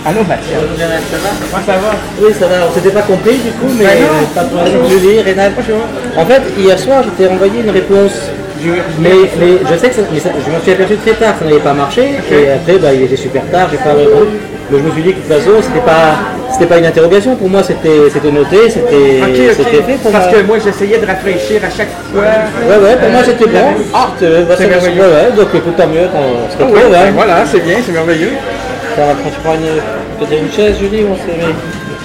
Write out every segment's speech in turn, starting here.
Allô, Mathieu. Ça va? Comment ça va? Oui, ça va. C'était pas complet du coup, mais pas de problème. Julie, Rénal. En fait, hier soir, je t'ai envoyé une réponse. Mais je sais que je me suis aperçu très tard que ça n'avait pas marché. Et après, il était super tard, j'ai pas répondu. Donc je me suis dit que de toute façon, c'était pas une interrogation. Pour moi, c'était noté, c'était fait. Parce que moi, j'essayais de rafraîchir à chaque fois. Ouais, pour moi, c'était bon. C'est merveilleux. Ouais, donc écoute, tant mieux qu'on se retrouve. Ouais, voilà, c'est bien, c'est merveilleux. Ça va, quand tu prends une chaise, Julie, on s'est mis.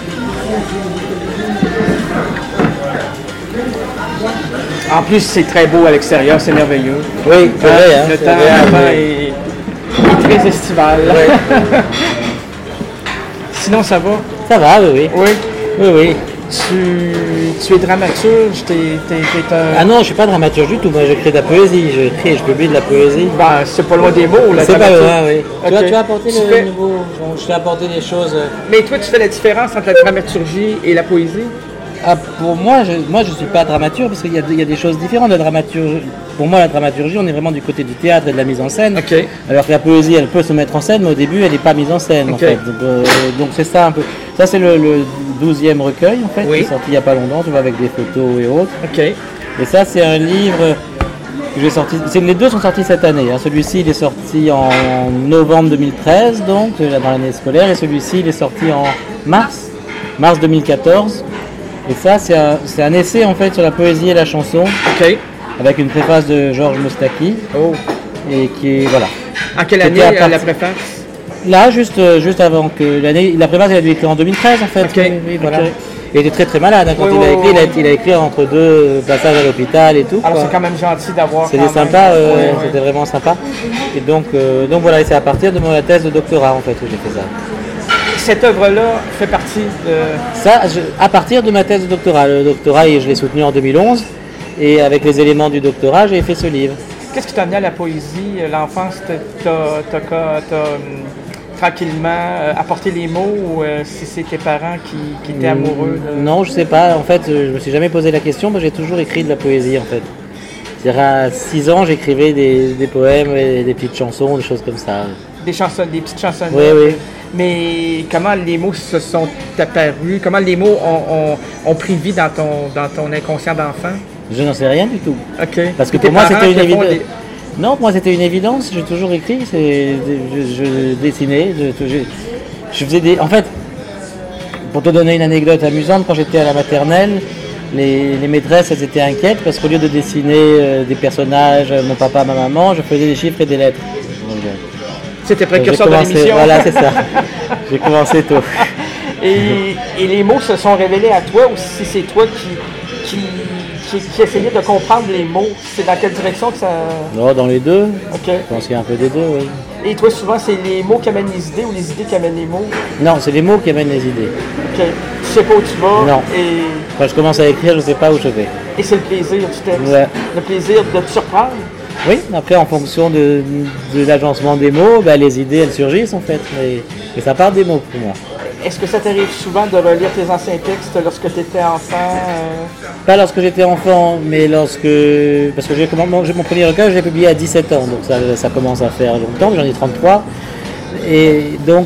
En plus, c'est très beau à l'extérieur, c'est merveilleux. Oui, c'est vrai. Le temps est très estival. Ouais. Sinon, ça va? Ça va, oui. Oui. Tu es dramaturge, t'es un... Ah non, je suis pas dramaturge du tout, moi j'écris de la poésie, je publie de la poésie. Ben, c'est pas loin des mots, la c'est dramaturge. Pas loin, oui. Okay. Tu as apporté le nouveau... Je t'ai apporté des choses... Mais toi, tu fais la différence entre la dramaturgie et la poésie? Ah, pour moi, je suis pas dramaturge parce qu'il y a des choses différentes. La dramaturgie, pour moi, la dramaturgie, on est vraiment du côté du théâtre et de la mise en scène. Okay. Alors que la poésie, elle peut se mettre en scène, mais au début, elle n'est pas mise en scène. Okay. En fait. Donc c'est ça un peu. Ça, c'est le 12e recueil, en fait, oui. qui est sorti il n'y a pas longtemps, tu vois, avec des photos et autres. Okay. Et ça, c'est un livre que j'ai sorti. Les deux sont sortis cette année. Hein. Celui-ci, il est sorti en novembre 2013, donc dans l'année scolaire, et celui-ci, il est sorti en mars 2014. Et ça, c'est un essai en fait sur la poésie et la chanson, avec une préface de Georges Moustaki, et qui est voilà. En quelle année la préface? Là, juste avant que l'année, la préface elle a dû écrire en 2013 en fait. Oui, voilà. Il était très très malade hein, quand il a écrit. Il a écrit entre deux passages à l'hôpital et tout. Alors c'est quand même gentil d'avoir. C'était sympa, c'était vraiment sympa. Et donc voilà, c'est à partir de ma thèse de doctorat en fait que j'ai fait ça. Cette œuvre-là fait partie de... Ça, à partir de ma thèse de doctorat. Le doctorat, je l'ai soutenu en 2011. Et avec les éléments du doctorat, j'ai fait ce livre. Qu'est-ce qui t'a amené à la poésie? L'enfance, t'as tranquillement apporté les mots ou si c'est tes parents qui étaient amoureux? Non, je sais pas. En fait, je me suis jamais posé la question, mais j'ai toujours écrit de la poésie, en fait. C'est-à-dire, à 6 ans, j'écrivais des poèmes et des petites chansons, des choses comme ça. Des petites chansons? Oui. Mais comment les mots se sont apparus? Comment les mots ont pris vie dans ton inconscient d'enfant? Je n'en sais rien du tout. OK. Parce que pour moi, c'était une évidence. Non, pour moi, c'était une évidence. J'ai toujours écrit. Je dessinais. Je faisais des... En fait, pour te donner une anecdote amusante, quand j'étais à la maternelle, les maîtresses, elles étaient inquiètes parce qu'au lieu de dessiner des personnages, mon papa, ma maman, je faisais des chiffres et des lettres. C'était précurseur de l'émission. Voilà, c'est ça. J'ai commencé tôt. Et les mots se sont révélés à toi ou si c'est toi qui essayais de comprendre les mots? C'est dans quelle direction que ça... Non, dans les deux. OK. Je pense qu'il y a un peu des deux, oui. Et toi, souvent, c'est les mots qui amènent les idées ou les idées qui amènent les mots? Non, c'est les mots qui amènent les idées. OK. Tu sais pas où tu vas? Non. Et... Quand je commence à écrire, je ne sais pas où je vais. Et c'est le plaisir du texte? Ouais. Le plaisir de te surprendre? Oui, après en fonction de l'agencement des mots, les idées elles surgissent en fait, mais ça part des mots pour moi. Est-ce que ça t'arrive souvent de relire tes anciens textes lorsque tu étais enfant? Pas lorsque j'étais enfant, mais parce que mon premier recueil, je l'ai publié à 17 ans, donc ça commence à faire longtemps, j'en ai 33. Et donc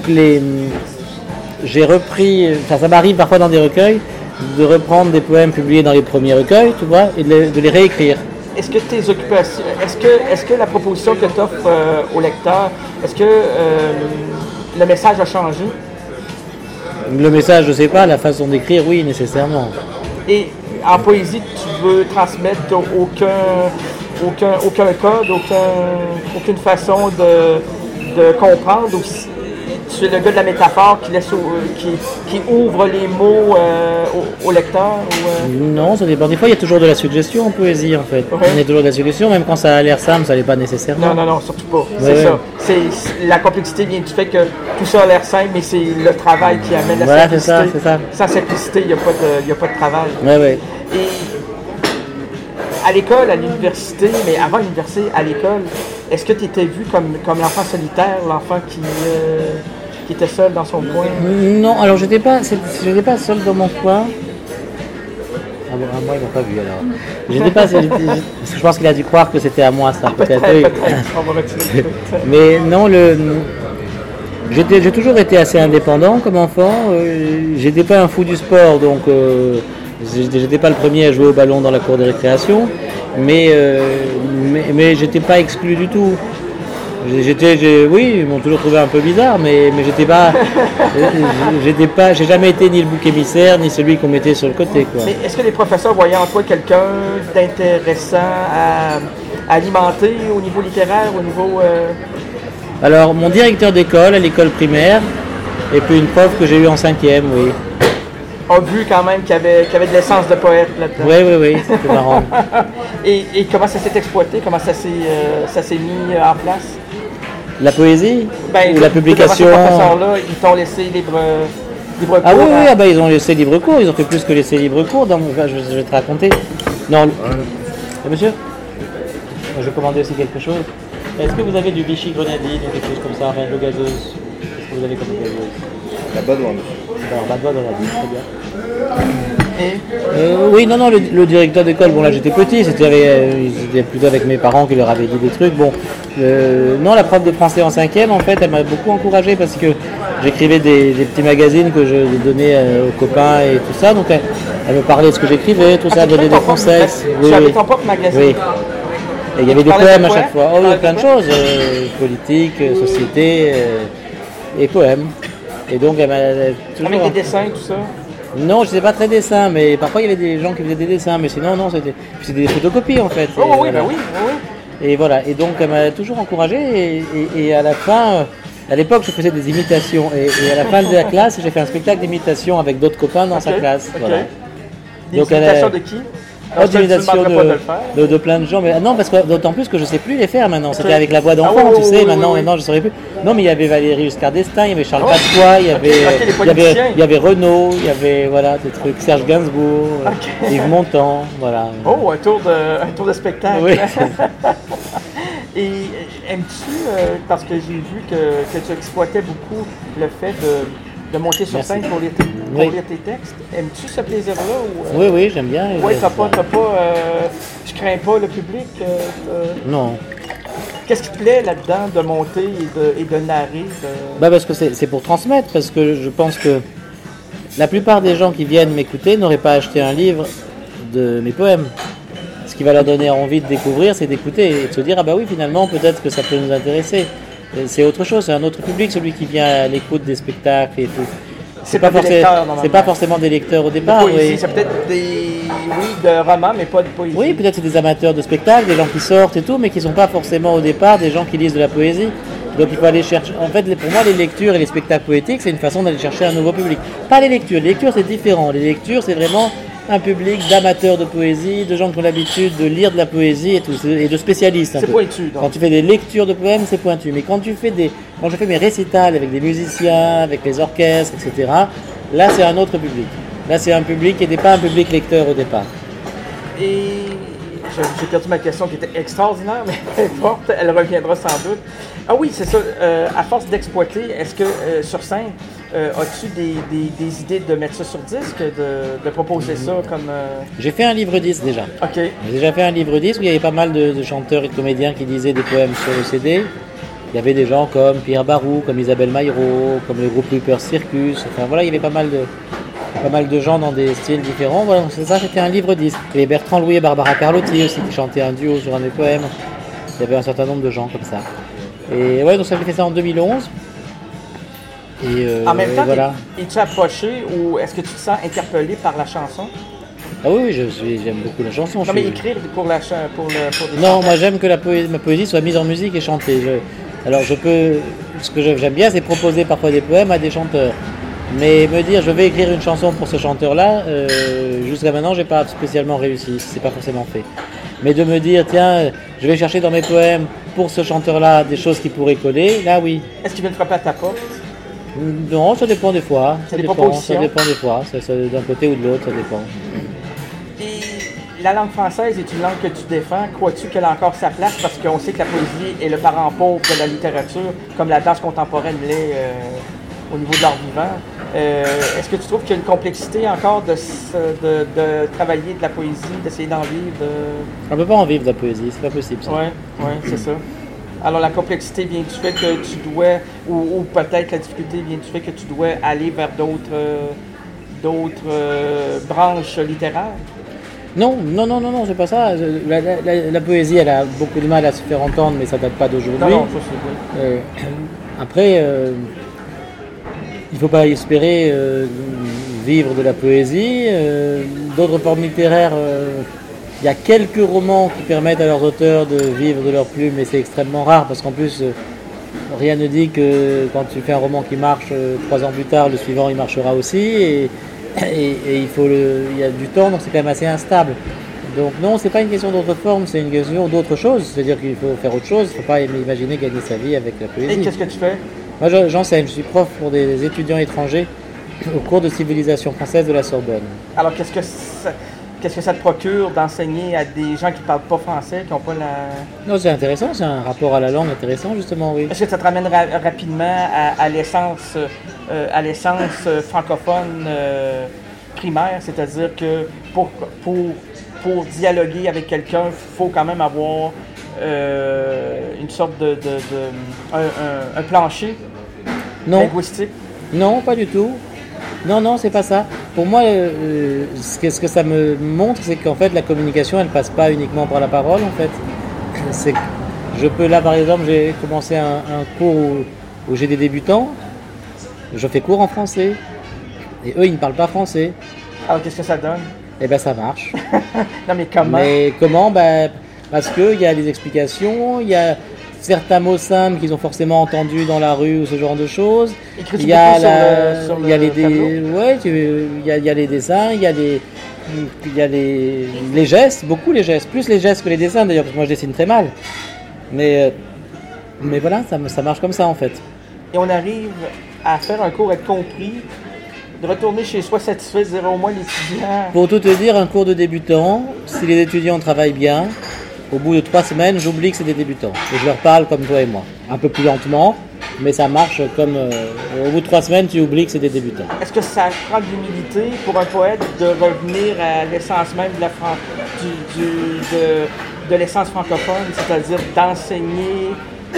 j'ai repris, ça m'arrive parfois dans des recueils, de reprendre des poèmes publiés dans les premiers recueils, tu vois, et de les réécrire. Est-ce que tes occupations, est-ce que la proposition que tu offres au lecteur, est-ce que le message a changé? Le message, je ne sais pas, la façon d'écrire, oui, nécessairement. Et en poésie, tu veux transmettre aucun code, aucune façon de comprendre? Tu es le gars de la métaphore qui ouvre les mots au lecteur? Non, ça dépend. Des fois, il y a toujours de la suggestion en poésie, en fait. Ouais. Il y a toujours de la suggestion, même quand ça a l'air simple, ça n'est pas nécessairement. Non, surtout pas. C'est ça. La complexité vient du fait que tout ça a l'air simple, mais c'est le travail qui amène la simplicité. Voilà, c'est ça. Sans simplicité, il n'y a pas de travail. Ouais. Et à l'école, à l'université, mais avant l'université, à l'école, est-ce que tu étais vu comme l'enfant solitaire, l'enfant qui était seul dans son coin? Non, alors je n'étais pas seul dans mon coin. Ah bon, moi, ils m'ont pas vu alors. J'étais pas seul, je pense qu'il a dû croire que c'était à moi ça, peut-être. On va retirer. Mais non, J'ai toujours été assez indépendant comme enfant. J'étais pas un fou du sport, donc j'étais pas le premier à jouer au ballon dans la cour de récréation, mais j'étais pas exclu du tout. Oui, ils m'ont toujours trouvé un peu bizarre, mais j'ai jamais été ni le bouc émissaire, ni celui qu'on mettait sur le côté, quoi. Mais est-ce que les professeurs voyaient en toi quelqu'un d'intéressant à alimenter au niveau littéraire, au niveau... Alors, mon directeur d'école, à l'école primaire, et puis une prof que j'ai eue en 5e, oui. A vu quand même qu'il y avait de l'essence de poète là-dedans. Oui, c'était marrant. Et comment ça s'est exploité? Comment ça s'est mis en place? La poésie? Ou la publication? Ces professeurs-là, ils t'ont laissé libre cours? Ah oui, ils ont laissé libre cours, ils ont fait plus que laisser libre cours. Je vais te raconter. Non, monsieur? Je commandais aussi quelque chose. Est-ce que vous avez du Vichy grenadine ou quelque chose comme ça, rien de gazeuse? Qu'est-ce que vous avez comme gazeuse? La Badoine. Alors, Badoine, on a dit, très bien. Oui, non, le directeur d'école, bon là j'étais petit, c'était plutôt avec mes parents qui leur avaient dit des trucs. Bon, non, la prof de français en 5e, en fait, elle m'a beaucoup encouragé parce que j'écrivais des petits magazines que je donnais aux copains et tout ça. Donc elle me parlait de ce que j'écrivais, tout ça, elle donnait des conseils. Tu avais ton propre magazine? Oui. Et il y avait des poèmes à chaque fois. Oh, il y a plein de choses, politique, société et poèmes. Et donc elle m'a toujours... Avec des dessins, tout ça? Non, je ne sais pas très dessin, mais parfois il y avait des gens qui faisaient des dessins, mais sinon non, c'était des photocopies en fait. Oh oui, voilà. oui. Et voilà, et donc elle m'a toujours encouragé et à la fin, à l'époque je faisais des imitations et à la fin de la classe j'ai fait un spectacle d'imitation avec d'autres copains dans sa classe. Okay. Voilà. Des imitations de qui? De plein de gens, mais non, parce que d'autant plus que je ne sais plus les faire maintenant. C'était avec la voix d'enfant, tu sais, maintenant je ne saurais plus. Non, mais il y avait Valérie Giscard d'Estaing, il y avait Charles Pasqua, il y avait Renaud, il y avait voilà, des trucs, Serge Gainsbourg, Yves Montand, voilà. Oh, un tour de spectacle. Oui. Et aimes-tu, parce que j'ai vu que tu exploitais beaucoup le fait de monter sur scène pour lire tes textes. Aimes-tu ce plaisir-là? Oui, j'aime bien. Oui, je crains pas le public. Non. Qu'est-ce qui te plaît là-dedans de monter et de narrer? Parce que c'est pour transmettre, parce que je pense que la plupart des gens qui viennent m'écouter n'auraient pas acheté un livre de mes poèmes. Ce qui va leur donner envie de découvrir, c'est d'écouter et de se dire, ah bah oui, finalement, peut-être que ça peut nous intéresser. C'est autre chose, c'est un autre public, celui qui vient à l'écoute des spectacles et tout. C'est pas forcément des lecteurs au départ. Oui. C'est peut-être de romans, mais pas de poésie. Oui, peut-être c'est des amateurs de spectacles, des gens qui sortent et tout, mais qui ne sont pas forcément au départ des gens qui lisent de la poésie. Donc il faut aller chercher. En fait, pour moi, les lectures et les spectacles poétiques, c'est une façon d'aller chercher un nouveau public. Pas les lectures. Les lectures, c'est différent. Les lectures, c'est vraiment un public d'amateurs de poésie, de gens qui ont l'habitude de lire de la poésie et tout, et de spécialistes. C'est pointu. Donc. Quand tu fais des lectures de poèmes, c'est pointu. Mais quand je fais mes récitals avec des musiciens, avec les orchestres, etc., là c'est un autre public. Là c'est un public qui n'était pas un public lecteur au départ. Et j'ai perdu ma question qui était extraordinaire, mais peu importe, elle reviendra sans doute. Ah oui, c'est ça. À force d'exploiter, est-ce que sur scène, as-tu des idées de mettre ça sur disque, de proposer ça comme... J'ai fait un livre-disque déjà. OK. J'ai déjà fait un livre-disque où il y avait pas mal de chanteurs et de comédiens qui disaient des poèmes sur le CD. Il y avait des gens comme Pierre Barou, comme Isabelle Maillot, comme le groupe Reaper Circus. Enfin voilà, il y avait pas mal de gens dans des styles différents. Voilà, c'est ça, c'était un livre-disque. Et Bertrand Louis et Barbara Carlotti aussi qui chantaient un duo sur un des poèmes. Il y avait un certain nombre de gens comme ça. Et ouais, donc ça, j'ai fait ça en 2011. En même temps, voilà. es-tu approché ou est-ce que tu te sens interpellé par la chanson? Ah oui, j'aime beaucoup la chanson. Non, mais écrire pour des Non, chanteurs. moi j'aime que ma poésie soit mise en musique et chantée. Ce que j'aime bien, c'est proposer parfois des poèmes à des chanteurs. Mais me dire, je vais écrire une chanson pour ce chanteur-là, jusqu'à maintenant, j'ai pas spécialement réussi. C'est pas forcément fait. Mais de me dire, tiens, je vais chercher dans mes poèmes pour ce chanteur-là des choses qui pourraient coller, là oui. Est-ce qu'il vient de frapper à ta porte? Non, ça dépend des fois. Ça dépend des fois. D'un côté ou de l'autre, ça dépend. Et la langue française est une langue que tu défends. Crois-tu qu'elle a encore sa place? Parce qu'on sait que la poésie est le parent pauvre de la littérature, comme la danse contemporaine l'est au niveau de l'art vivant. Est-ce que tu trouves qu'il y a une complexité encore de travailler de la poésie, d'essayer d'en vivre? On ne peut pas en vivre de la poésie, c'est pas possible ça. Oui, c'est ça. Alors la complexité vient du fait que tu dois, ou peut-être la difficulté vient du fait que tu dois aller vers d'autres branches littéraires? Non, c'est pas ça. La poésie, elle a beaucoup de mal à se faire entendre, mais ça date pas d'aujourd'hui. Non, ça c'est vrai. Après, il faut pas espérer vivre de la poésie. D'autres formes littéraires, il y a quelques romans qui permettent à leurs auteurs de vivre de leur plume, mais c'est extrêmement rare parce qu'en plus, rien ne dit que quand tu fais un roman qui marche 3 ans plus tard, le suivant il marchera aussi. Et il y a du temps, donc c'est quand même assez instable. Donc non, c'est pas une question d'autre forme, c'est une question d'autre chose. C'est-à-dire qu'il faut faire autre chose, il ne faut pas imaginer gagner sa vie avec la poésie. Et qu'est-ce que tu fais? Moi j'enseigne, je suis prof pour des étudiants étrangers au cours de civilisation française de la Sorbonne. Alors qu'est-ce que ça te procure d'enseigner à des gens qui ne parlent pas français, qui n'ont pas la... Non, c'est intéressant, c'est un rapport à la langue intéressant justement, oui. Est-ce que ça te ramène rapidement à l'essence francophone primaire, c'est-à-dire que pour dialoguer avec quelqu'un, il faut quand même avoir une sorte un plancher linguistique? Non, pas du tout. Non, c'est pas ça. Pour moi, ce que ça me montre, c'est qu'en fait, la communication, elle passe pas uniquement par la parole, en fait. Là, par exemple, j'ai commencé un cours où j'ai des débutants. Je fais cours en français. Et eux, ils ne parlent pas français. Alors, qu'est-ce que ça donne? Eh bien, ça marche. Non, mais comment? Mais comment? Parce qu'il y a des explications, il y a certains mots simples qu'ils ont forcément entendus dans la rue ou ce genre de choses. Il y a les dessins, il y a les gestes, beaucoup les gestes, plus les gestes que les dessins d'ailleurs, parce que moi je dessine très mal. Mais voilà, ça marche comme ça en fait. Et on arrive à faire un cours, être compris, de retourner chez soi satisfait, de dire au moins l'étudiant... Pour tout te dire, un cours de débutant, si les étudiants travaillent bien, au bout de 3 semaines, j'oublie que c'est des débutants. Et je leur parle comme toi et moi. Un peu plus lentement, mais ça marche comme... au bout de 3 semaines, tu oublies que c'est des débutants. Est-ce que ça prend de l'humilité pour un poète de revenir à l'essence même de l'essence francophone, c'est-à-dire d'enseigner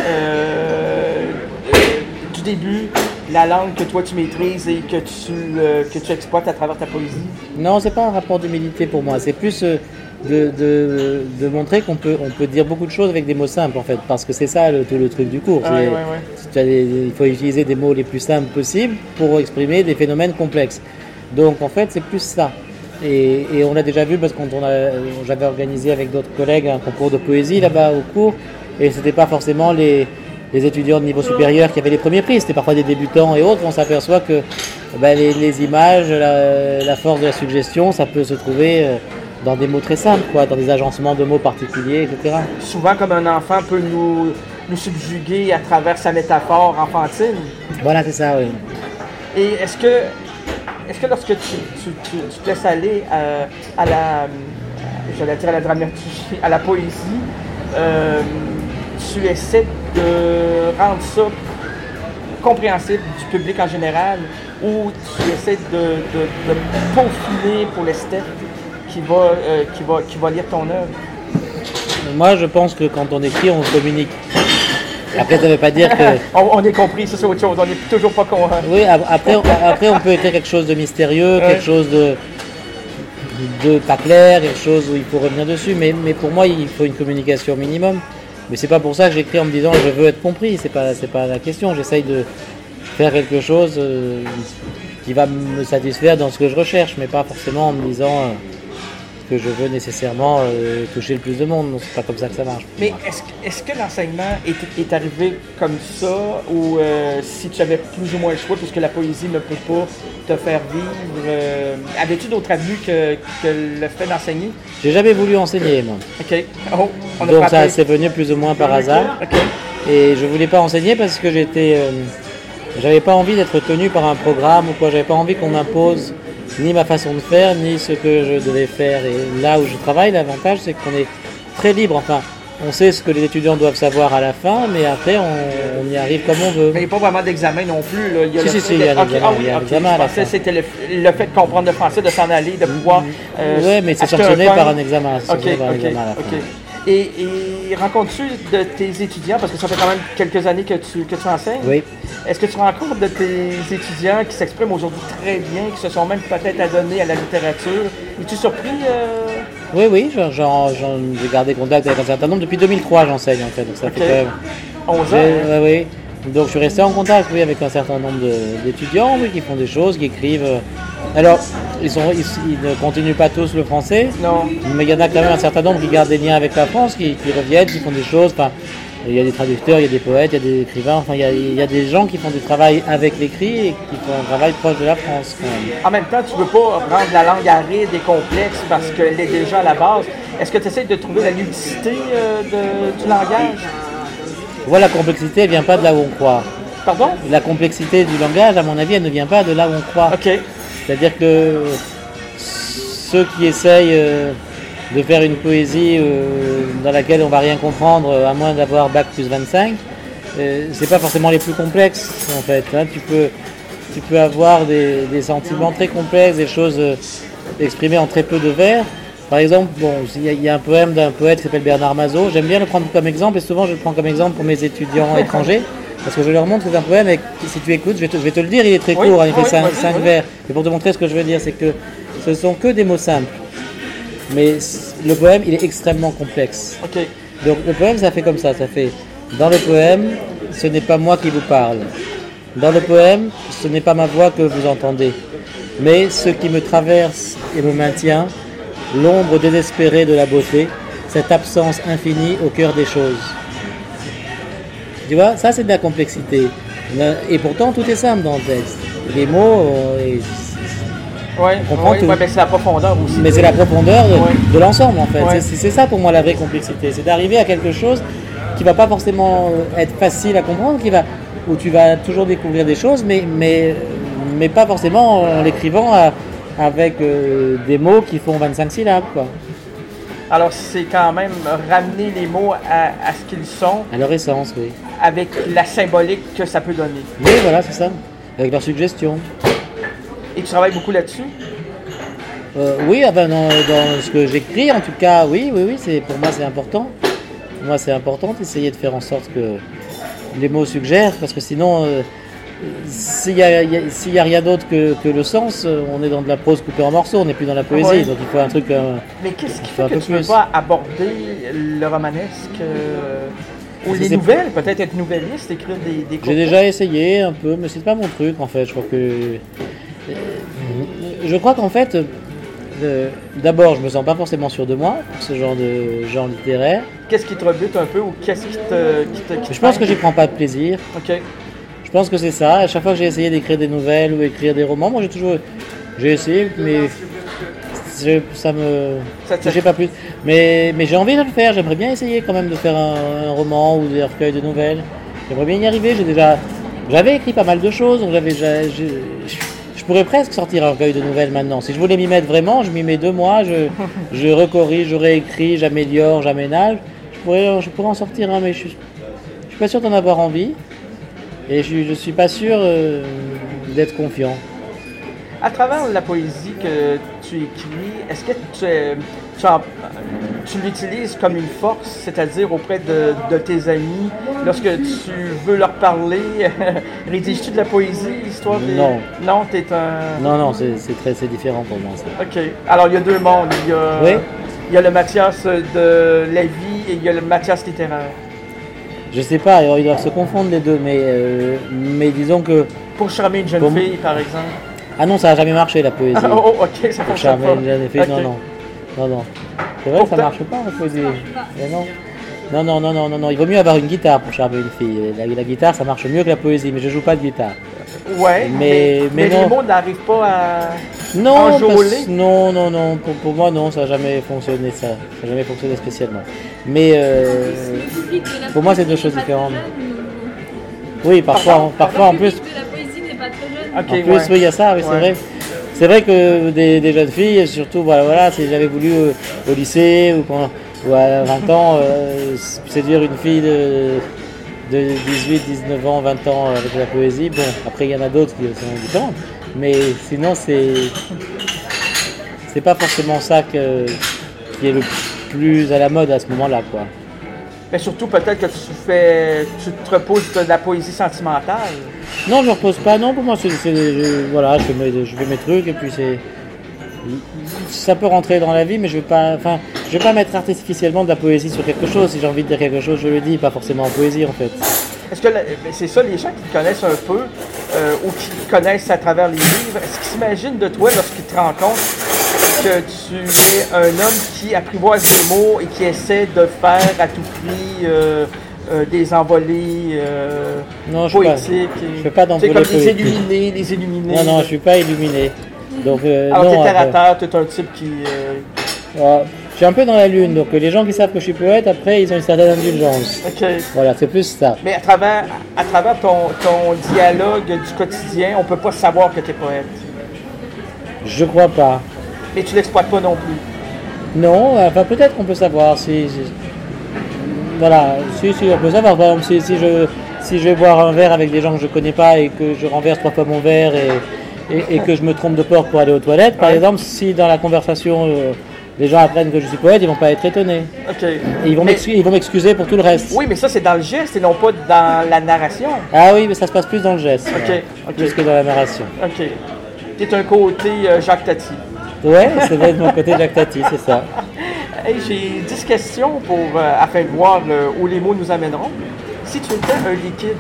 du début la langue que toi tu maîtrises et que tu exploites à travers ta poésie? Non, c'est pas un rapport d'humilité pour moi. C'est plus... De montrer qu'on peut dire beaucoup de choses avec des mots simples en fait, parce que c'est ça le truc du cours. Il faut utiliser des mots les plus simples possibles pour exprimer des phénomènes complexes. Donc en fait c'est plus ça. Et on l'a déjà vu parce que j'avais organisé avec d'autres collègues un concours de poésie là-bas au cours, et c'était pas forcément les étudiants de niveau supérieur qui avaient les premiers prix, c'était parfois des débutants et autres. On s'aperçoit que les images, la force de la suggestion, ça peut se trouver dans des mots très simples, dans des agencements de mots particuliers, etc. Souvent, comme un enfant peut nous subjuguer à travers sa métaphore enfantine. Voilà, c'est ça, oui. Et est-ce que lorsque tu te laisses aller à la dramaturgie, à la poésie, tu essaies de rendre ça compréhensible du public en général, ou tu essaies de peaufiner pour l'esthète qui va lire ton œuvre? Moi, je pense que quand on écrit, on communique. Après, ça ne veut pas dire que... on est compris, ça c'est autre chose, on n'est toujours pas con. Oui, après, on peut écrire quelque chose de mystérieux, quelque chose de pas clair, quelque chose où il faut revenir dessus, mais pour moi, il faut une communication minimum. Mais c'est pas pour ça que j'écris en me disant je veux être compris, c'est pas la question. J'essaye de faire quelque chose qui va me satisfaire dans ce que je recherche, mais pas forcément en me disant que je veux nécessairement toucher le plus de monde. Non, c'est pas comme ça que ça marche. Mais est-ce que l'enseignement est arrivé comme ça, ou si tu avais plus ou moins le choix, puisque la poésie ne peut pas te faire vivre, avais-tu d'autres avenues que le fait d'enseigner? J'ai jamais voulu enseigner, moi. OK. Donc ça c'est venu plus ou moins par hasard. Okay. Et je voulais pas enseigner parce que j'avais pas envie d'être tenu par un programme ou quoi. J'avais pas envie qu'on m'impose ni ma façon de faire, ni ce que je devais faire. Et là où je travaille, l'avantage, c'est qu'on est très libre. Enfin, on sait ce que les étudiants doivent savoir à la fin, mais après, on y arrive comme on veut. Mais il n'y a pas vraiment d'examen non plus. Là. Il y a l'examen à la fin. C'était le fait de comprendre le français, de s'en aller, de pouvoir... oui, mais c'est sanctionné par un examen. OK. Et rencontres-tu de tes étudiants, parce que ça fait quand même quelques années que tu enseignes? Oui. Est-ce que tu rencontres de tes étudiants qui s'expriment aujourd'hui très bien, qui se sont même peut-être adonnés à la littérature? Es-tu surpris? Oui, j'ai gardé contact avec un certain nombre. Depuis 2003, j'enseigne en fait, donc ça fait quand même 11 ans. Oui. Donc je suis resté en contact avec un certain nombre d'étudiants qui font des choses, qui écrivent. Alors, ils ne continuent pas tous le français, non. Mais il y en a quand même un certain nombre qui gardent des liens avec la France, qui reviennent, qui font des choses. Enfin, il y a des traducteurs, il y a des poètes, il y a des écrivains, enfin il y a des gens qui font du travail avec l'écrit et qui font un travail proche de la France. Quand même. En même temps, tu ne veux pas rendre la langue aride et complexe parce qu'elle est déjà à la base. Est-ce que tu essaies de trouver la ludicité du langage? Voilà, la complexité ne vient pas de là où on croit. Pardon? La complexité du langage, à mon avis, elle ne vient pas de là où on croit. OK. C'est-à-dire que ceux qui essayent de faire une poésie dans laquelle on ne va rien comprendre, à moins d'avoir bac plus 25, c'est pas forcément les plus complexes en fait. Hein. Tu peux avoir des sentiments très complexes, des choses exprimées en très peu de vers. Par exemple, il y a un poème d'un poète qui s'appelle Bernard Mazeau. J'aime bien le prendre comme exemple et souvent je le prends comme exemple pour mes étudiants étrangers. Parce que je leur montre que c'est un poème et si tu écoutes, je vais te le dire, il est très court, il fait 5 vers. Et pour te montrer ce que je veux dire, c'est que ce sont que des mots simples. Mais le poème, il est extrêmement complexe. Okay. Donc le poème, ça fait comme ça fait dans le poème, ce n'est pas moi qui vous parle. Dans le poème, ce n'est pas ma voix que vous entendez. Mais ce qui me traverse et me maintient, l'ombre désespérée de la beauté, cette absence infinie au cœur des choses. Tu vois, ça c'est de la complexité. Et pourtant, tout est simple dans le texte. Les mots, on comprend tout. Mais c'est la profondeur aussi. Mais c'est la profondeur de l'ensemble en fait. Ouais. C'est ça pour moi la vraie complexité. C'est d'arriver à quelque chose qui va pas forcément être facile à comprendre, où tu vas toujours découvrir des choses, mais pas forcément en l'écrivant avec des mots qui font 25 syllabes, quoi. Alors, c'est quand même ramener les mots à ce qu'ils sont. À leur essence, oui. Avec la symbolique que ça peut donner. Oui, voilà, c'est ça. Avec leurs suggestions. Et tu travailles beaucoup là-dessus? Oui, enfin, dans ce que j'écris, en tout cas, oui, pour moi, c'est important. Pour moi, c'est important d'essayer de faire en sorte que les mots suggèrent, parce que sinon, s'il y a rien d'autre que le sens, on est dans de la prose coupée en morceaux, on n'est plus dans la poésie, donc il faut un truc. Mais qu'est-ce qui fait que tu ne veux pas aborder le romanesque ou les nouvelles, peut-être être nouvelliste, écrire des J'ai déjà essayé un peu, mais c'est pas mon truc en fait. Je crois qu'en fait, d'abord, je me sens pas forcément sûr de moi pour ce genre de genre littéraire. Qu'est-ce qui te rebute un peu ou qu'est-ce qui te Je pense que j'y prends pas de plaisir. Ok. Je pense que c'est ça. À chaque fois que j'ai essayé d'écrire des nouvelles ou écrire des romans, moi j'ai essayé, mais ça me touchait pas plus. Mais j'ai envie de le faire. J'aimerais bien essayer quand même de faire un roman ou des recueils de nouvelles. J'aimerais bien y arriver. J'avais écrit pas mal de choses, donc je pourrais presque sortir un recueil de nouvelles maintenant. Si je voulais m'y mettre vraiment, je m'y mets 2 mois, je recorrige, je réécris, j'améliore, j'aménage. Je pourrais en sortir un, mais je suis pas sûr d'en avoir envie. Et je suis pas sûr d'être confiant. À travers la poésie que tu écris, est-ce que tu l'utilises comme une force, c'est-à-dire auprès de tes amis, lorsque tu veux leur parler, rédiges-tu de la poésie, histoire de... Non. Non, t'es un... Non, c'est différent pour moi, ça. OK. Alors, il y a 2 mondes. Il y a le Mathias de la vie et il y a le Mathias littéraire. Je sais pas, ils doivent se confondre les deux, mais disons que... Pour charmer une jeune fille, par exemple. Ah non, ça n'a jamais marché, la poésie. OK, ça pour charmer une jeune fille, okay. Non. C'est vrai que ça marche pas, la poésie. Non. Il vaut mieux avoir une guitare pour charmer une fille. La guitare, ça marche mieux que la poésie, mais je joue pas de guitare. Ouais, mais les mots n'arrivent pas à enjôler. Non. Pour moi, non, ça n'a jamais fonctionné, ça. Ça n'a jamais fonctionné spécialement. Mais pour moi, c'est 2 choses différentes. Oui, parfois en plus. Okay, en plus, oui, il y a ça, oui, c'est vrai. C'est vrai que des jeunes filles, surtout, voilà, si j'avais voulu au lycée ou à 20 ans séduire une fille de 18, 19 ans, 20 ans avec la poésie, bon, après il y en a d'autres qui sont différentes, mais sinon c'est pas forcément ça qui est plus à la mode à ce moment-là, quoi. Mais surtout, peut-être que tu te reposes de la poésie sentimentale. Non, je ne repose pas. Non, pour moi, voilà, je fais mes trucs et puis ça peut rentrer dans la vie, mais je vais pas mettre artificiellement de la poésie sur quelque chose. Si j'ai envie de dire quelque chose, je le dis, pas forcément en poésie, en fait. Est-ce que c'est ça, les gens qui te connaissent un peu ou qui te connaissent à travers les livres, est-ce qu'ils s'imaginent de toi lorsqu'ils te rencontrent que tu es un homme qui apprivoise les mots et qui essaie de faire à tout prix des envolées poétiques? Je fais pas d'envolées poétiques. Comme poétiques. les illuminés. Non, je suis pas illuminé. Donc, alors, non, t'es terre à terre, t'es un type qui... je suis un peu dans la lune, donc les gens qui savent que je suis poète, après, ils ont une certaine indulgence. OK. Voilà, c'est plus ça. Mais à travers ton dialogue du quotidien, on peut pas savoir que t'es poète. Je crois pas. Mais tu l'exploites pas non plus. Non, enfin peut-être qu'on peut savoir. Voilà, si on peut savoir. Par exemple, si je vais boire un verre avec des gens que je connais pas et que je renverse 3 fois mon verre et que je me trompe de porte pour aller aux toilettes, par exemple, si dans la conversation les gens apprennent que je suis poète, ils vont pas être étonnés. OK. Et ils vont m'excuser pour tout le reste. Oui, mais ça c'est dans le geste et non pas dans la narration. Ah oui, mais ça se passe plus dans le geste. OK. Plus que dans la narration. OK. T'es un côté Jacques Tati. Ouais, ça va être mon côté Jacques Tati, c'est ça. Hey, j'ai 10 questions afin de voir où les mots nous amèneront. Si tu étais un liquide.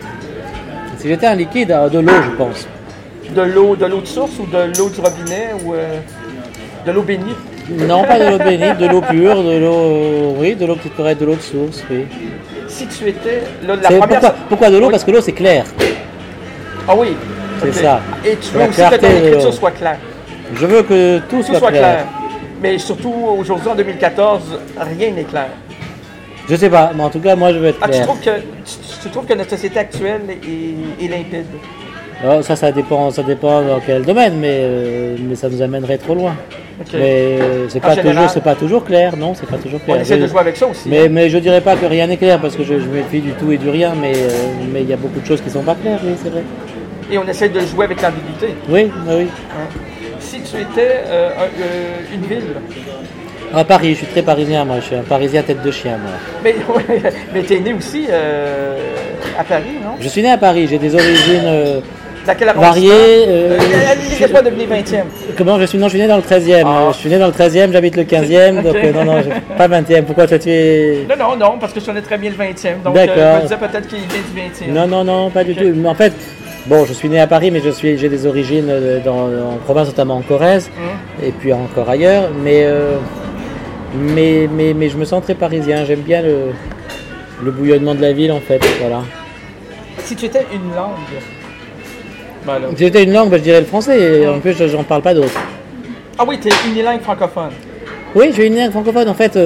Si j'étais un liquide, de l'eau, je pense. De l'eau de source ou de l'eau du robinet ou de l'eau bénite? Non, pas de l'eau bénite, de l'eau pure, de l'eau qui pourrait être de l'eau de source, oui. Si tu étais... la première... Pourquoi de l'eau? Oui. Parce que l'eau, c'est clair. Ah oui. C'est ça. Et tu veux aussi que ton écriture soit claire. Je veux que tout soit clair. Mais surtout, aujourd'hui, en 2014, rien n'est clair. Je sais pas, mais en tout cas, moi, je veux être clair. Tu trouves que notre société actuelle est limpide? Alors, ça dépend dans quel domaine, mais ça nous amènerait trop loin. Okay. Mais c'est pas toujours clair, non, c'est pas toujours clair. On essaie de jouer avec ça aussi. Mais je dirais pas que rien n'est clair, parce que je me méfie du tout et du rien, mais il y a beaucoup de choses qui sont pas claires, oui, c'est vrai. Et on essaie de jouer avec l'ambiguïté. Oui, oui. Si tu étais une ville? À Paris, je suis très parisien, moi. Je suis un Parisien tête de chien, moi. Mais tu es né aussi à Paris, non? Je suis né à Paris, j'ai des origines variées. Laisse-moi devenir 20e. Comment je suis né dans le 13e. Je suis né dans le 13e, j'habite le 15e, donc non, pas 20e. Pourquoi toi tu es... Non, parce que je connais très bien le 20e. Donc d'accord. Je me disais peut-être qu'il vient du 20e. Non, pas du tout. En fait... Bon, je suis né à Paris, mais j'ai des origines en province, notamment en Corrèze, et puis encore ailleurs. Mais je me sens très parisien. J'aime bien le bouillonnement de la ville, en fait. Voilà. Si tu étais une langue, si j'étais une langue, je dirais le français. Et en plus, j'en parle pas d'autre. Ah oui, tu es unilingue francophone. Oui, je suis unilingue francophone. En fait,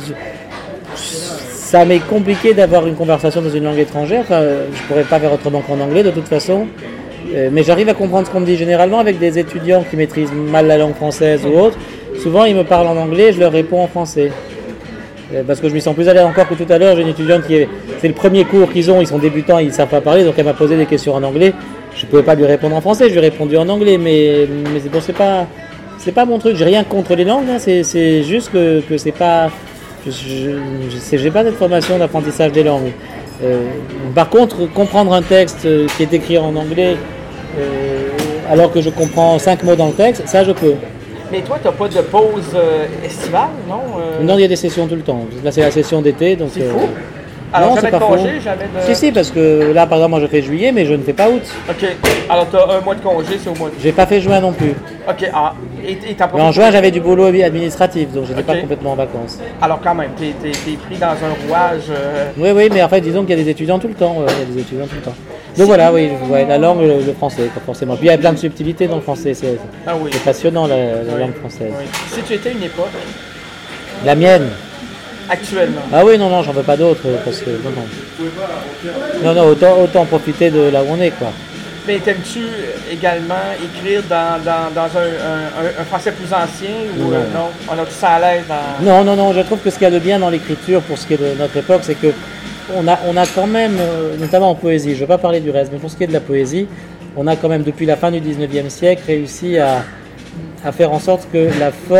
ça m'est compliqué d'avoir une conversation dans une langue étrangère. Enfin, je pourrais pas faire autrement qu'en anglais de toute façon. Mais j'arrive à comprendre ce qu'on me dit généralement avec des étudiants qui maîtrisent mal la langue française ou autre. Souvent, ils me parlent en anglais et je leur réponds en français. Parce que je m'y sens plus à l'aise encore que tout à l'heure. J'ai une étudiante c'est le premier cours qu'ils ont, ils sont débutants, ils ne savent pas parler, donc elle m'a posé des questions en anglais. Je ne pouvais pas lui répondre en français, je lui ai répondu en anglais, mais bon, c'est pas mon truc. J'ai rien contre les langues, hein. C'est juste que c'est pas... J'ai pas cette formation d'apprentissage des langues. Par contre, comprendre un texte qui est écrit en anglais alors que je comprends 5 mots dans le texte, ça je peux. Mais toi, tu n'as pas de pause estivale, non? Non, il y a des sessions tout le temps. Là, c'est la session d'été. Donc, c'est fou. Alors, jamais de congé, jamais de... Si, parce que là, par exemple, moi, je fais juillet, mais je ne fais pas août. OK. Alors, tu as un mois de congé, c'est au mois de... J'ai pas fait juin non plus. OK. Et mais en juin, j'avais du boulot administratif, donc j'étais pas complètement en vacances. Alors, quand même, t'es pris dans un rouage... Oui, mais en fait, disons qu'il y a des étudiants tout le temps. Donc voilà, oui, la langue, le français, pas forcément. Puis il y a plein de subtilités dans le français. C'est passionnant, la langue française. Oui. Si tu étais une époque... La mienne. Actuellement. Ah oui, non, j'en veux pas d'autres, parce que non, autant profiter de là où on est, quoi. Mais t'aimes-tu également écrire dans un français plus ancien ou non? On a tout ça à l'aise dans... Non, je trouve que ce qu'il y a de bien dans l'écriture pour ce qui est de notre époque, c'est que on a quand même, notamment en poésie, je ne veux pas parler du reste, mais pour ce qui est de la poésie, on a quand même depuis la fin du 19e siècle réussi à faire en sorte que la forme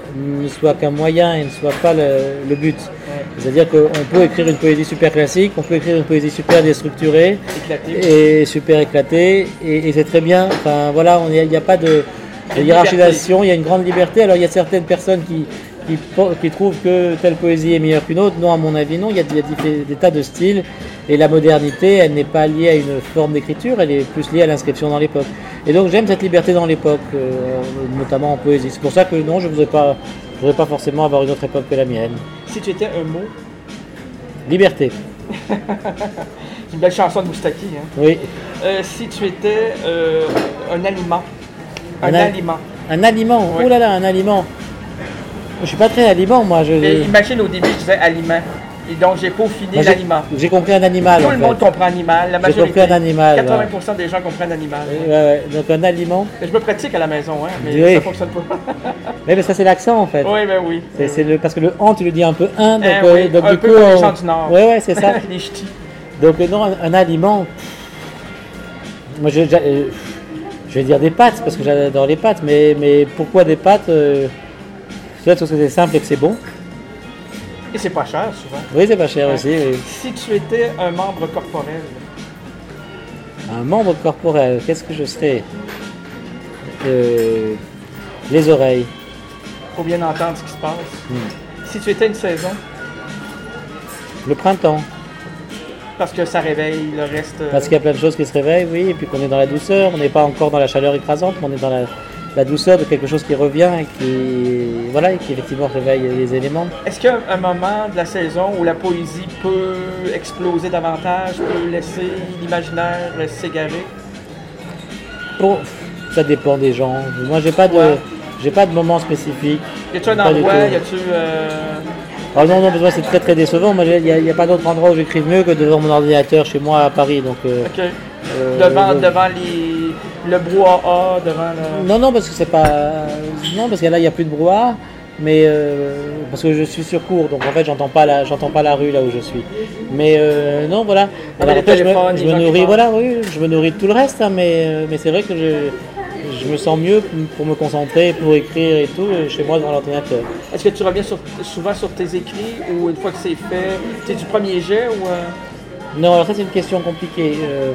ne soit qu'un moyen et ne soit pas le but. C'est-à-dire qu'on peut écrire une poésie super classique, on peut écrire une poésie super déstructurée et super éclatée, et c'est très bien. Enfin voilà, il n'y a pas de hiérarchisation, il y a une grande liberté. Alors il y a certaines personnes qui trouvent que telle poésie est meilleure qu'une autre. Non, à mon avis, non. Il y a des tas de styles, et la modernité, elle n'est pas liée à une forme d'écriture, elle est plus liée à l'inscription dans l'époque. Et donc j'aime cette liberté dans l'époque, notamment en poésie. C'est pour ça que non, je ne voudrais pas forcément avoir une autre époque que la mienne. Si tu étais un mot? Liberté. C'est une belle chanson de Moustaki. Hein? Oui. Si tu étais un aliment? Un aliment. Un aliment? Oui. Oh là là, un aliment. Je suis pas très aliment, moi. Imagine, au début, je disais aliment. Et donc, j'ai peaufiné l'aliment. J'ai compris un animal. Tout le monde comprend animal. La majorité, j'ai compris un animal. 80% des gens comprennent animal. Ouais. Donc, un aliment. Mais je me pratique à la maison, hein, mais ça fonctionne pas. Mais ça, c'est l'accent, en fait. Oui, ben oui. Parce que le « an », tu le dis un peu « un », donc, donc un du peu coup... comme les gens du Nord. Oui, c'est ça. Les ch'tis. Donc, non, un aliment... Moi, je vais dire des pâtes, parce que j'adore les pâtes, mais pourquoi des pâtes Peut-être parce que c'est simple et que c'est bon. Et c'est pas cher, souvent. Oui, c'est pas cher aussi. Oui. Si tu étais un membre corporel? Un membre corporel, qu'est-ce que je serais? Les oreilles. Pour bien entendre ce qui se passe. Si tu étais une saison? Le printemps. Parce que ça réveille le reste... Parce qu'il y a plein de choses qui se réveillent, oui, et puis qu'on est dans la douceur. On n'est pas encore dans la chaleur écrasante, mais on est dans la douceur de quelque chose qui revient et qui effectivement réveille les éléments. Est-ce qu'il y a un moment de la saison où la poésie peut exploser davantage, peut laisser l'imaginaire s'égarer? Bon, ça dépend des gens. Moi, j'ai pas de moment spécifique. Y a-tu un endroit, Oh non, parce que c'est très très décevant. Moi, il n'y a pas d'autre endroit où j'écrive mieux que devant mon ordinateur chez moi à Paris. Donc, devant le brouhaha, devant le... Non, parce que c'est pas... Non, parce que là, il n'y a plus de brouhaha, mais parce que je suis sur cours, donc en fait, j'entends pas la rue là où je suis. Mais non, voilà. Alors après, je me nourris, voilà, oui, je me nourris de tout le reste, hein, mais c'est vrai que je me sens mieux pour me concentrer, pour écrire et tout, chez moi devant l'ordinateur. Est-ce que tu reviens souvent sur tes écrits, ou une fois que c'est fait, tu es du premier jet ou... Non, alors ça c'est une question compliquée.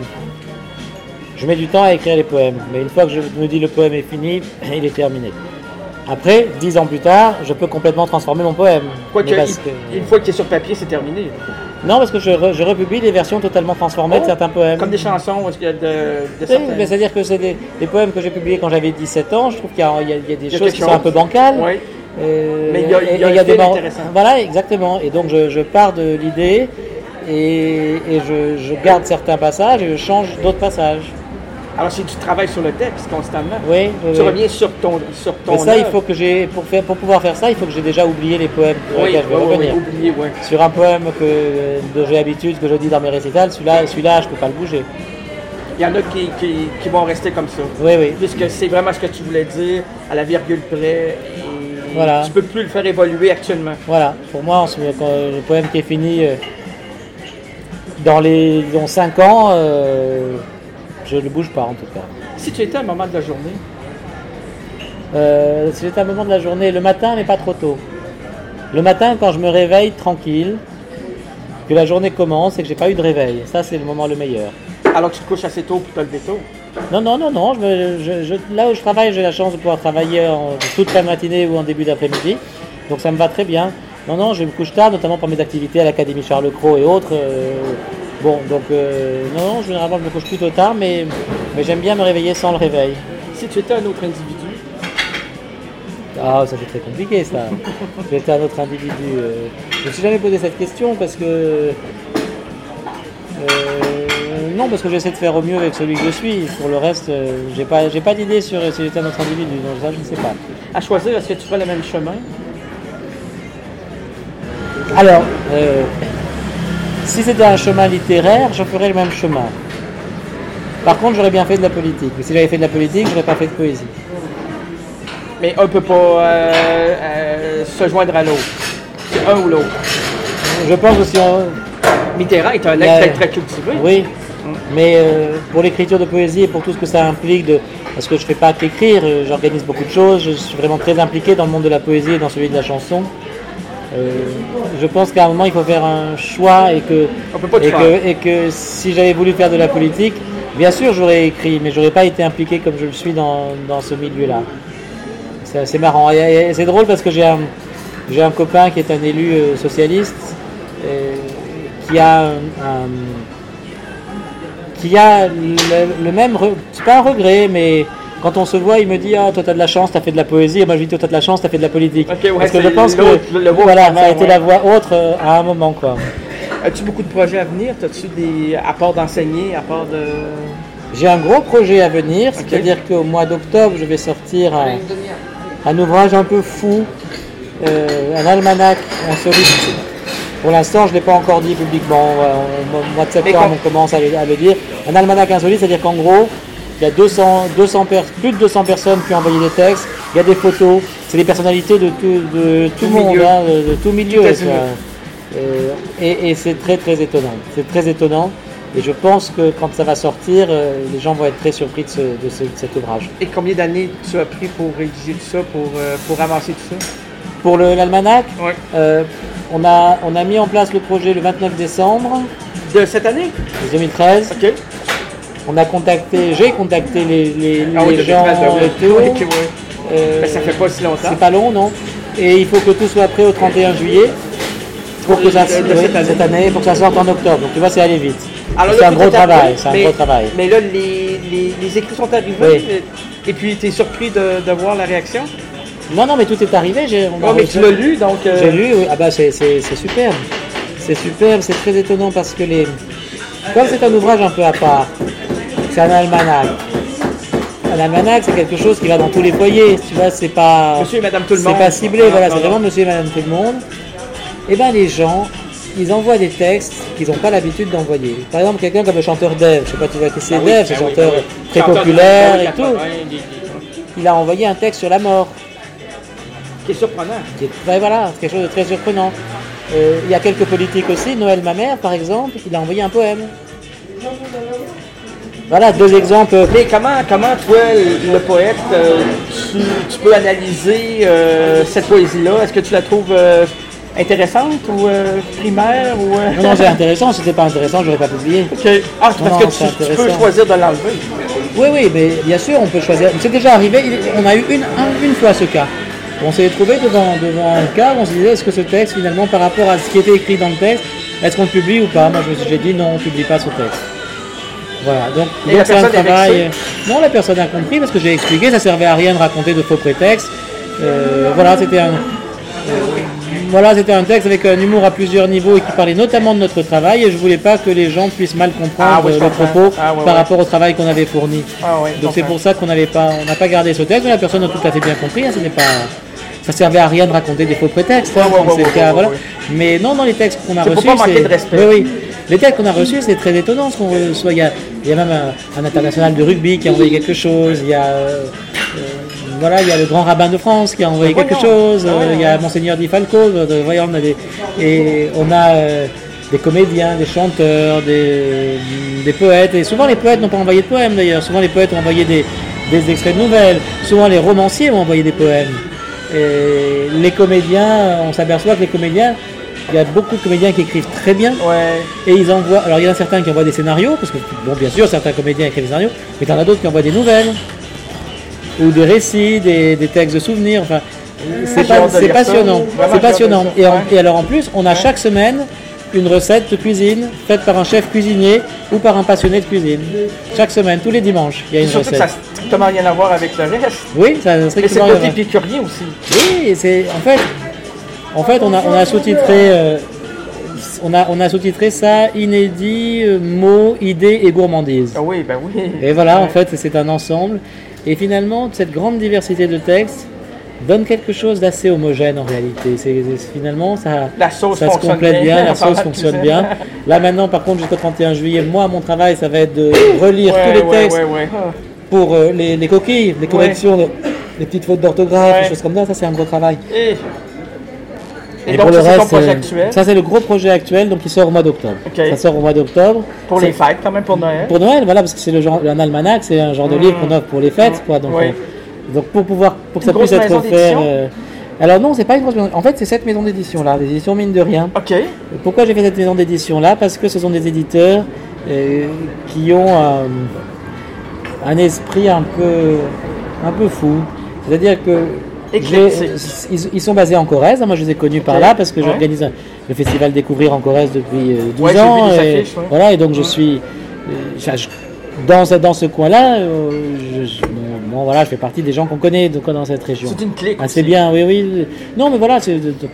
Je mets du temps à écrire les poèmes, mais une fois que je me dis le poème est fini, il est terminé. Après, 10 ans plus tard, je peux complètement transformer mon poème. Une fois qu'il est sur papier, c'est terminé. Non, parce que je republie des versions totalement transformées de certains poèmes. Comme des chansons de certains... Oui, c'est-à-dire que c'est des poèmes que j'ai publiés quand j'avais 17 ans. Je trouve qu'il y a des choses qui sont un peu bancales. Oui. Mais il y a des moments intéressants. Voilà, exactement. Et donc je pars de l'idée et je garde certains passages et je change d'autres passages. Alors si tu travailles sur le texte constamment, tu reviens sur ton mais ça, il faut que pour pouvoir faire ça, il faut que j'ai déjà oublié les poèmes sur lesquels je vais revenir. Sur un poème dont j'ai l'habitude, que je dis dans mes récitals, celui-là, je peux pas le bouger. Il y en a qui vont rester comme ça. Oui. Puisque c'est vraiment ce que tu voulais dire, à la virgule près, et voilà. Tu peux plus le faire évoluer actuellement. Voilà, pour moi, quand le poème qui est fini dans 5 ans, je ne bouge pas en tout cas. Si tu étais à un moment de la journée? Si j'étais à un moment de la journée, le matin, mais pas trop tôt. Le matin, quand je me réveille tranquille, que la journée commence et que j'ai pas eu de réveil. Ça, c'est le moment le meilleur. Alors tu te couches assez tôt pour te lever tôt? Non. Là où je travaille, j'ai la chance de pouvoir travailler toute la matinée ou en début d'après-midi. Donc ça me va très bien. Non, je me couche tard, notamment pour mes activités à l'Académie Charles Cros et autres. Généralement, je me couche plutôt tard, mais j'aime bien me réveiller sans le réveil. Si tu étais un autre individu? Ah, ça c'est très compliqué, ça. Si j'étais un autre individu. Je ne me suis jamais posé cette question parce que... non, parce que j'essaie de faire au mieux avec celui que je suis. Pour le reste, j'ai pas d'idée sur si j'étais un autre individu, donc ça, je ne sais pas. À choisir, est-ce que tu ferais le même chemin? Alors... si c'était un chemin littéraire, je ferais le même chemin. Par contre, j'aurais bien fait de la politique. Mais si j'avais fait de la politique, je n'aurais pas fait de poésie. Mais on ne peut pas se joindre à l'autre. C'est un ou l'autre. Je pense aussi... Mitterrand est un être très cultivé. Oui, mais pour l'écriture de poésie et pour tout ce que ça implique parce que je ne fais pas qu'écrire, j'organise beaucoup de choses, je suis vraiment très impliqué dans le monde de la poésie et dans celui de la chanson. Je pense qu'à un moment il faut faire un choix et que si j'avais voulu faire de la politique, bien sûr j'aurais écrit, mais j'aurais pas été impliqué comme je le suis dans ce milieu-là. C'est assez marrant. Et c'est drôle parce que j'ai un copain qui est un élu socialiste qui a le même, c'est pas un regret, mais quand on se voit, il me dit toi t'as de la chance, t'as fait de la poésie, et moi je lui dis toi t'as de la chance, t'as fait de la politique. Okay, ouais, parce que je pense que voilà, ça a été la voie autre à un moment quoi. As-tu beaucoup de projets à venir? As-tu à part d'enseigner, à part de... J'ai un gros projet à venir, c'est-à-dire qu'au mois d'octobre je vais sortir un ouvrage un peu fou, un almanach insolite. Pour l'instant, je ne l'ai pas encore dit publiquement. Au mois de septembre, on commence à le dire. Un almanach insolite, c'est-à-dire qu'en gros, il y a plus de 200 personnes qui ont envoyé des textes. Il y a des photos. C'est des personnalités de tout monde, de tout milieu. Et c'est très très étonnant. C'est très étonnant. Et je pense que quand ça va sortir, les gens vont être très surpris de cet ouvrage. Et combien d'années tu as pris pour rédiger tout ça, pour avancer tout ça? Pour l'almanach, ouais. On a mis en place le projet le 29 décembre. De cette année? De 2013. OK. J'ai contacté les gens et tout. Mais ça fait pas si longtemps. C'est pas long, non? Et il faut que tout soit prêt au 31 juillet. Pour que cette année, pour que ça sorte en octobre. Donc tu vois, c'est aller vite. C'est un gros travail. Mais là, les écrits sont arrivés. Oui. Et puis, tu es surpris de voir la réaction? Non, mais tout est arrivé. Mais tu l'as lu, donc... J'ai lu, oui. Ah bah, c'est superbe. C'est superbe, c'est très étonnant parce que comme c'est un ouvrage un peu à part, c'est un almanach. Un almanach, c'est quelque chose qui va dans tous les foyers. Tu vois, c'est pas... Monsieur et madame tout le monde. C'est pas ciblé, voilà, c'est vraiment monsieur et madame tout le monde. Et bien les gens, ils envoient des textes qu'ils n'ont pas l'habitude d'envoyer. Par exemple, quelqu'un comme le chanteur Dave, je ne sais pas si tu vois qui c'est Dave, c'est un chanteur très populaire et tout. Il a envoyé un texte sur la mort. Qui est surprenant. Voilà, c'est quelque chose de très surprenant. Il y a quelques politiques aussi, Noël ma mère par exemple, il a envoyé un poème. Voilà, deux exemples. Mais comment toi, le poète, tu peux analyser cette poésie-là? Est-ce que tu la trouves... intéressante ou primaire ou Non, c'est intéressant. Si c'était pas intéressant, j'aurais pas publié. Okay. Ah, parce que tu peux choisir de l'enlever. Oui, mais bien sûr, on peut choisir. C'est déjà arrivé. On a eu une fois ce cas. On s'est trouvé devant un cas où on se disait est-ce que ce texte, finalement, par rapport à ce qui était écrit dans le texte, est-ce qu'on le publie ou pas? Moi, j'ai dit non, on ne publie pas ce texte. Voilà. Donc c'est un travail. Non, la personne a compris parce que j'ai expliqué. Ça servait à rien de raconter de faux prétextes. Voilà, c'était un. C'était un texte avec un humour à plusieurs niveaux et qui parlait notamment de notre travail et je voulais pas que les gens puissent mal comprendre le propos par rapport au travail qu'on avait fourni. Donc c'est pour ça qu'on n'a pas gardé ce texte, mais la personne a tout à fait bien compris. Ça servait à rien de raconter des faux prétextes. Mais non, dans les textes qu'on a reçus, les textes qu'on a reçus, c'est très étonnant ce qu'on reçoit. Il y a même un international de rugby qui a envoyé quelque chose. Il y a il y a le grand rabbin de France qui a envoyé quelque chose, il y a Monseigneur Di Falco, et on a des comédiens, des chanteurs, des poètes, et souvent les poètes n'ont pas envoyé de poèmes d'ailleurs, souvent les poètes ont envoyé des extraits de nouvelles, souvent les romanciers ont envoyé des poèmes. Et les comédiens, on s'aperçoit que les comédiens, il y a beaucoup de comédiens qui écrivent très bien, et ils envoient, alors il y en a certains qui envoient des scénarios, parce que bien sûr certains comédiens écrivent des scénarios, mais il y en a d'autres qui envoient des nouvelles. Ou des récits, des textes de souvenirs, enfin, c'est passionnant. C'est passionnant. Et alors en plus, on a chaque semaine une recette de cuisine faite par un chef cuisinier ou par un passionné de cuisine. Chaque semaine, tous les dimanches, il y a une recette. Ça n'a strictement rien à voir avec le reste. Oui, ça n'a strictement rien à voir. Mais c'est le côté épicurien aussi. Oui, c'est en fait, on a sous-titré. On a sous-titré ça inédit, mots, idées et gourmandises. Ah oui, ben oui. Et voilà, en fait, c'est un ensemble. Et finalement, cette grande diversité de textes donne quelque chose d'assez homogène en réalité. Finalement, ça se complète bien, la sauce fonctionne bien. Là maintenant, par contre, jusqu'au 31 juillet, moi, mon travail, ça va être de relire tous les textes pour les coquilles, les corrections, les petites fautes d'orthographe, des choses comme ça. Ça, c'est un gros travail. Et donc, pour le ça, c'est ton reste, projet actuel? ça c'est le gros projet actuel, donc il sort au mois d'octobre. Ok. Ça sort au mois d'octobre. Pour les fêtes, quand même, pour Noël. Pour Noël, voilà, parce que c'est un almanach, c'est un genre de livre qu'on offre pour les fêtes, quoi. Donc, Oui. donc pour que ça grosse puisse être maison offert. d'édition? Alors non, c'est pas une grosse maison. En fait, c'est cette maison d'édition là, des éditions mine de rien. OK. Pourquoi j'ai fait cette maison d'édition là? Parce que ce sont des éditeurs qui ont un esprit un peu fou. C'est-à-dire que ils sont basés en Corrèze. Moi, je les ai connus par là parce que j'organise le festival Découvrir en Corrèze depuis 12 ans. J'ai vu des affiches, voilà, et donc je suis dans ce coin-là. Voilà, je fais partie des gens qu'on connaît dans cette région. C'est une clique. C'est bien, oui. Non, mais voilà,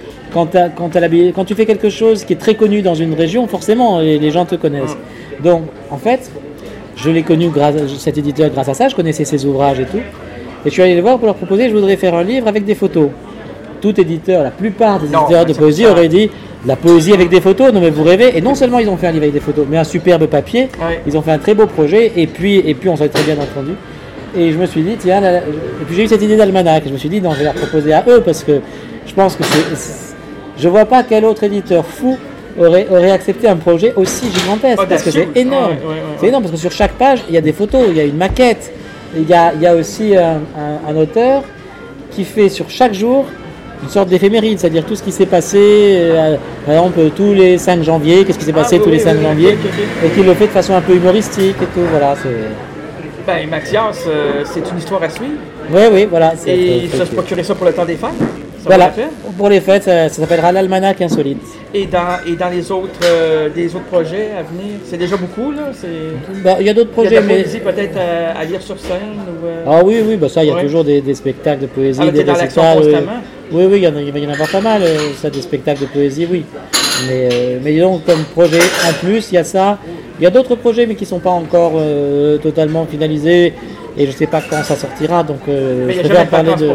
quand tu fais quelque chose qui est très connu dans une région, forcément, les gens te connaissent. Donc, en fait, je l'ai connu cet éditeur grâce à ça. Je connaissais ses ouvrages et tout. Et je suis allé les voir pour leur proposer, je voudrais faire un livre avec des photos. Tout éditeur, la plupart des éditeurs de poésie auraient dit la poésie avec des photos, non mais vous rêvez. Et non seulement ils ont fait un livre avec des photos, mais un superbe papier. Ils ont fait un très beau projet. Et puis on s'est très bien entendu. Et je me suis dit, tiens, et puis j'ai eu cette idée d'almanach. Je me suis dit, non, je vais la proposer à eux parce que je pense que je vois pas quel autre éditeur fou aurait accepté un projet aussi gigantesque. Parce que c'est énorme. C'est énorme parce que sur chaque page, il y a des photos, il y a une maquette. Il y a aussi un auteur qui fait sur chaque jour une sorte d'éphéméride, c'est-à-dire tout ce qui s'est passé, par exemple tous les 5 janvier, qu'est-ce qui s'est passé tous les 5 janvier, et qui le fait de façon un peu humoristique et tout, voilà. Ben Mathias, c'est une histoire à suivre. Oui, voilà. Et ça se procurer ça pour le temps des fêtes? Voilà, pour les fêtes, ça s'appellera l'Almanach Insolite. Et dans les autres, des autres projets à venir, c'est déjà beaucoup, là? Il y a d'autres projets, il y a de la poésie peut-être à lire sur scène? Ah oui, ça, il y a toujours des spectacles de poésie, des dans l'action constamment? Oui, il y en a pas mal, ça, des spectacles de poésie, oui. Mais donc, comme projet en plus, il y a ça. Il y a d'autres projets, mais qui ne sont pas encore totalement finalisés, et je ne sais pas quand ça sortira, donc mais je préfère parler de...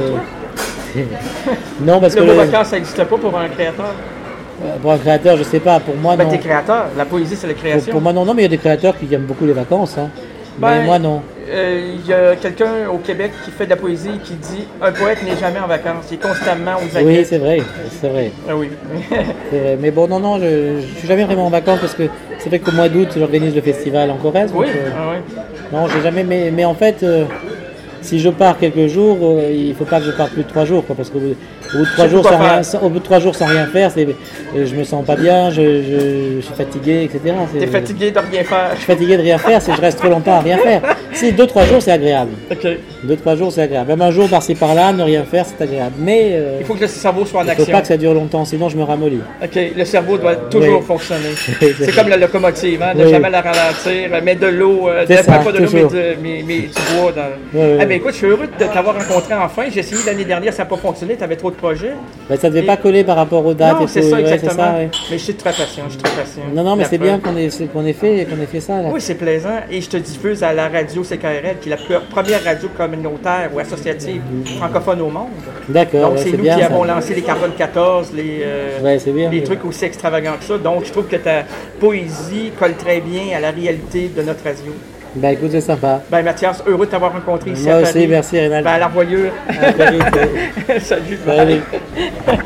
Non, parce le mot vacances, ça n'existe pas pour un créateur? Pour un créateur, je sais pas. Pour moi, non. T'es créateur. La poésie, c'est la création. Pour moi, non, mais il y a des créateurs qui aiment beaucoup les vacances. Hein. Mais moi, non. Il y a quelqu'un au Québec qui fait de la poésie qui dit « Un poète n'est jamais en vacances, il est constamment aux aguets. » Oui, c'est vrai. Ah oui. C'est vrai. Mais bon, non, je suis jamais vraiment en vacances parce que c'est vrai qu'au mois d'août, j'organise le festival en Corrèze. Oui, donc, non, j'ai jamais... Mais en fait... si je pars quelques jours, il ne faut pas que je parte plus de 3 jours, quoi, parce qu'au bout de 3 jours sans rien faire, je me sens pas bien, je suis fatigué, etc. T'es fatigué de rien faire. Je suis fatigué de rien faire, je reste trop longtemps à rien faire. Si 2-3 jours, c'est agréable. Ok. 2-3 jours, c'est agréable. Même un jour par-ci par-là, ne rien faire, c'est agréable. Mais il faut que le cerveau soit en action. Il ne faut pas que ça dure longtemps, sinon je me ramollis. Ok, le cerveau doit toujours fonctionner. C'est comme la locomotive, hein, ne jamais la ralentir, mets de l'eau, pas de l'eau, mais du bois dans. Ah, ben écoute, je suis heureux de t'avoir rencontré enfin. J'ai essayé l'année dernière, ça n'a pas fonctionné, tu avais trop de projets. Ben, ça ne devait pas coller par rapport aux dates. Non, c'est ça, exactement. Ça, Mais je suis très patient, Non, mais c'est bien qu'on ait fait ça. Là. Oui, c'est plaisant. Et je te diffuse à la radio CKRL, qui est la première radio communautaire ou associative francophone au monde. D'accord. Donc, c'est nous qui avons lancé les Carbone 14, les trucs aussi extravagants que ça. Donc, je trouve que ta poésie colle très bien à la réalité de notre radio. Ben écoute, c'est sympa. Ben Mathias, heureux de t'avoir rencontré ici à Paris. Moi aussi, merci Rénal. Ben à la revoyure. Salut.